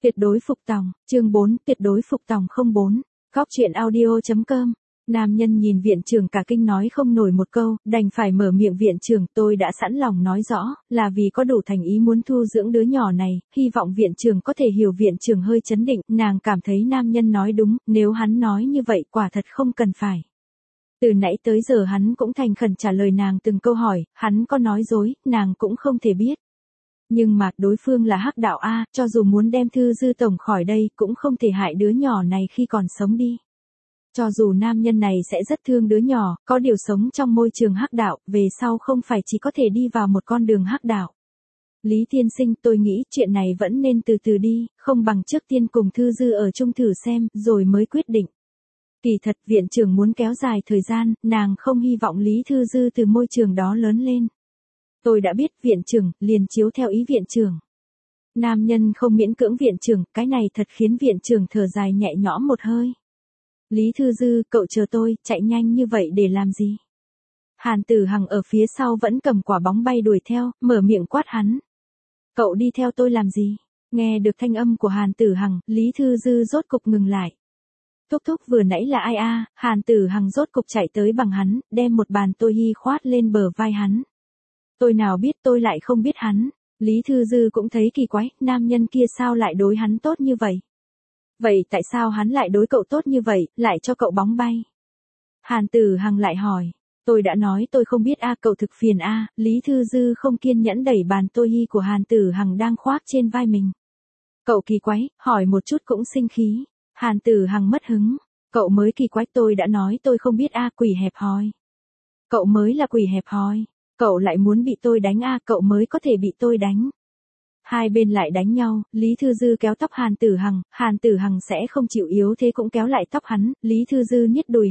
Tuyệt đối phục tòng, chương 4, tuyệt đối phục tòng 04, góc chuyện audio.com. Nam nhân nhìn viện trưởng cả kinh nói không nổi một câu, đành phải mở miệng viện trưởng, tôi đã sẵn lòng nói rõ, là vì có đủ thành ý muốn thu dưỡng đứa nhỏ này, hy vọng viện trưởng có thể hiểu. Viện trưởng hơi chấn định, nàng cảm thấy nam nhân nói đúng, nếu hắn nói như vậy quả thật không cần phải. Từ nãy tới giờ hắn cũng thành khẩn trả lời nàng từng câu hỏi, hắn có nói dối, nàng cũng không thể biết. Nhưng mà đối phương là hắc đạo A, cho dù muốn đem Thư Dư Tổng khỏi đây cũng không thể hại đứa nhỏ này khi còn sống đi. Cho dù nam nhân này sẽ rất thương đứa nhỏ, có điều sống trong môi trường hắc đạo, về sau không phải chỉ có thể đi vào một con đường hắc đạo. Lý tiên sinh, tôi nghĩ chuyện này vẫn nên từ từ đi, không bằng trước tiên cùng Thư Dư ở chung thử xem, rồi mới quyết định. Kỳ thật viện trưởng muốn kéo dài thời gian, nàng không hy vọng Lý Thư Dư từ môi trường đó lớn lên. Tôi đã biết viện trưởng, liền chiếu theo ý viện trưởng. Nam nhân không miễn cưỡng viện trưởng, cái này thật khiến viện trưởng thở dài nhẹ nhõm một hơi. Lý Thư Dư, cậu chờ tôi, chạy nhanh như vậy để làm gì? Hàn Tử Hằng ở phía sau vẫn cầm quả bóng bay đuổi theo, mở miệng quát hắn. Cậu đi theo tôi làm gì? Nghe được thanh âm của Hàn Tử Hằng, Lý Thư Dư rốt cục ngừng lại. Thúc thúc vừa nãy là ai a? Hàn Tử Hằng rốt cục chạy tới bằng hắn, đem một bàn tô hi khoát lên bờ vai hắn. Tôi nào biết, tôi lại không biết hắn. Lý Thư Dư cũng thấy kỳ quái, nam nhân kia sao lại đối hắn tốt như vậy? Vậy tại sao hắn lại đối cậu tốt như vậy, lại cho cậu bóng bay? Hàn Tử Hằng lại hỏi. Tôi đã nói tôi không biết a, cậu thực phiền a. Lý Thư Dư không kiên nhẫn đẩy bàn tô hi của Hàn Tử Hằng đang khoác trên vai mình. Cậu kỳ quái, hỏi một chút cũng sinh khí. Hàn Tử Hằng mất hứng. Cậu mới kỳ quái, tôi đã nói tôi không biết a, quỷ hẹp hòi. Cậu mới là quỷ hẹp hòi. Cậu lại muốn bị tôi đánh a, cậu mới có thể bị tôi đánh. Hai bên lại đánh nhau, Lý Thư Dư kéo tóc Hàn Tử Hằng sẽ không chịu yếu thế cũng kéo lại tóc hắn, Lý Thư Dư niết đùi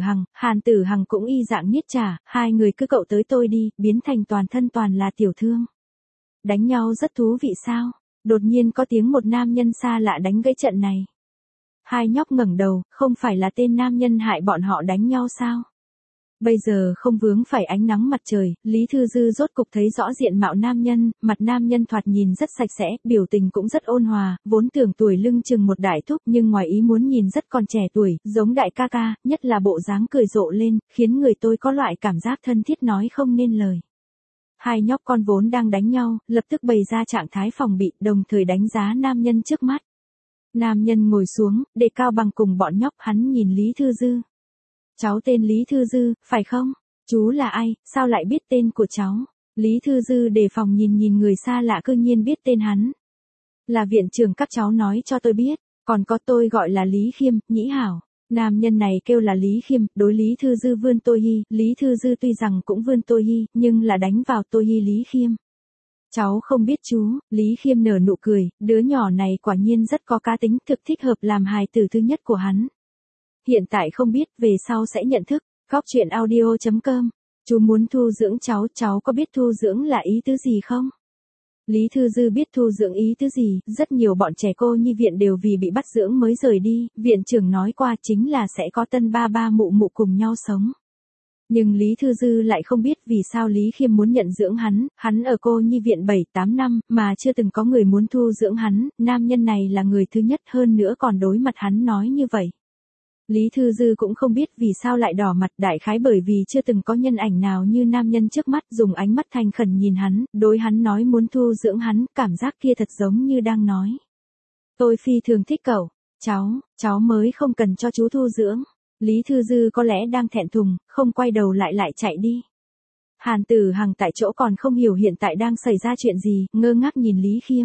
Hàn Tử Hằng cũng y dạng niết trả, hai người cứ cậu tới tôi đi, biến thành toàn thân toàn là tiểu thương. Đánh nhau rất thú vị sao? Đột nhiên có tiếng một nam nhân xa lạ đánh gãy trận này. Hai nhóc ngẩng đầu, không phải là tên nam nhân hại bọn họ đánh nhau sao? Bây giờ không vướng phải ánh nắng mặt trời, Lý Thư Dư rốt cục thấy rõ diện mạo nam nhân, mặt nam nhân thoạt nhìn rất sạch sẽ, biểu tình cũng rất ôn hòa, vốn tưởng tuổi lưng chừng một đại thúc nhưng ngoài ý muốn nhìn rất còn trẻ tuổi, giống đại ca ca, nhất là bộ dáng cười rộ lên, khiến người tôi có loại cảm giác thân thiết nói không nên lời. Hai nhóc con vốn đang đánh nhau, lập tức bày ra trạng thái phòng bị, đồng thời đánh giá nam nhân trước mắt. Nam nhân ngồi xuống, đề cao bằng cùng bọn nhóc, hắn nhìn Lý Thư Dư. Cháu tên Lý Thư Dư, phải không? Chú là ai, sao lại biết tên của cháu? Lý Thư Dư đề phòng nhìn người xa lạ cư nhiên biết tên hắn. Là viện trưởng các cháu nói cho tôi biết, còn có tôi gọi là Lý Khiêm, Nhĩ Hảo. Nam nhân này kêu là Lý Khiêm, đối Lý Thư Dư vươn tô hi, Lý Thư Dư tuy rằng cũng vươn tô hi, nhưng là đánh vào tô hi Lý Khiêm. Cháu không biết chú, Lý Khiêm nở nụ cười, đứa nhỏ này quả nhiên rất có cá tính, thực thích hợp làm hài tử thứ nhất của hắn. Hiện tại không biết, về sau sẽ nhận thức. Góc chuyện audio.com. Chú muốn thu dưỡng cháu có biết thu dưỡng là ý tứ gì không? Lý Thư Dư biết thu dưỡng ý tứ gì, rất nhiều bọn trẻ cô nhi viện đều vì bị bắt dưỡng mới rời đi, viện trưởng nói qua chính là sẽ có tân ba ba mụ mụ cùng nhau sống. Nhưng Lý Thư Dư lại không biết vì sao Lý Khiêm muốn nhận dưỡng hắn ở cô nhi viện 7-8 năm, mà chưa từng có người muốn thu dưỡng hắn, nam nhân này là người thứ nhất hơn nữa còn đối mặt hắn nói như vậy. Lý Thư Dư cũng không biết vì sao lại đỏ mặt, đại khái bởi vì chưa từng có nhân ảnh nào như nam nhân trước mắt, dùng ánh mắt thành khẩn nhìn hắn, đối hắn nói muốn thu dưỡng hắn, cảm giác kia thật giống như đang nói. Tôi phi thường thích cậu, cháu mới không cần cho chú thu dưỡng. Lý Thư Dư có lẽ đang thẹn thùng, không quay đầu lại chạy đi. Hàn Tử Hằng tại chỗ còn không hiểu hiện tại đang xảy ra chuyện gì, ngơ ngác nhìn Lý Khiêm.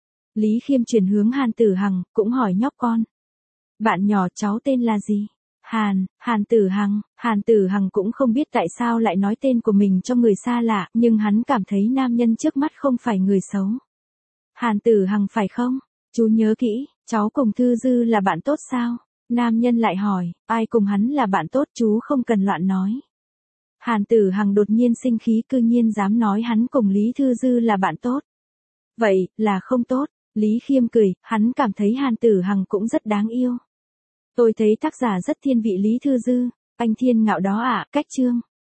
Lý Khiêm chuyển hướng Hàn Tử Hằng, cũng hỏi nhóc con. Bạn nhỏ cháu tên là gì? Hàn Tử Hằng cũng không biết tại sao lại nói tên của mình cho người xa lạ, nhưng hắn cảm thấy nam nhân trước mắt không phải người xấu. Hàn Tử Hằng phải không? Chú nhớ kỹ, cháu cùng Thư Dư là bạn tốt sao? Nam nhân lại hỏi, ai cùng hắn là bạn tốt, chú không cần loạn nói. Hàn Tử Hằng đột nhiên sinh khí, cư nhiên dám nói hắn cùng Lý Thư Dư là bạn tốt. Vậy, là không tốt. Lý Khiêm cười, hắn cảm thấy Hàn Tử Hằng cũng rất đáng yêu. Tôi thấy tác giả rất thiên vị Lý Thư Dư, anh thiên ngạo đó ạ, cách chương.